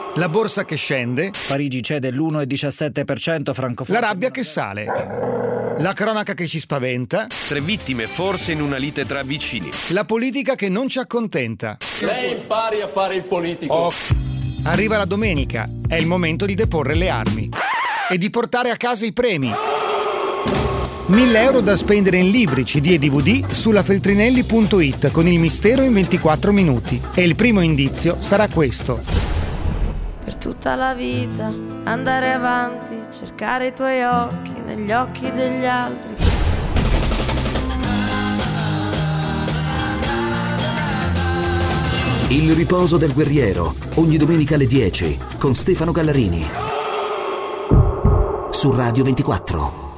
La borsa che scende. Parigi cede l'1,17%, Francoforte. La rabbia che sale. La cronaca che ci spaventa. 3 vittime forse in una lite tra vicini. La politica che non ci accontenta. Lei impari a fare il politico. Arriva la domenica, è il momento di deporre le armi e di portare a casa i premi. 1.000 euro da spendere in libri, CD e DVD sulla feltrinelli.it con il mistero in 24 minuti. E il primo indizio sarà questo. Per tutta la vita andare avanti, cercare i tuoi occhi negli occhi degli altri. Il riposo del guerriero, ogni domenica alle 10 con Stefano Gallarini su Radio 24.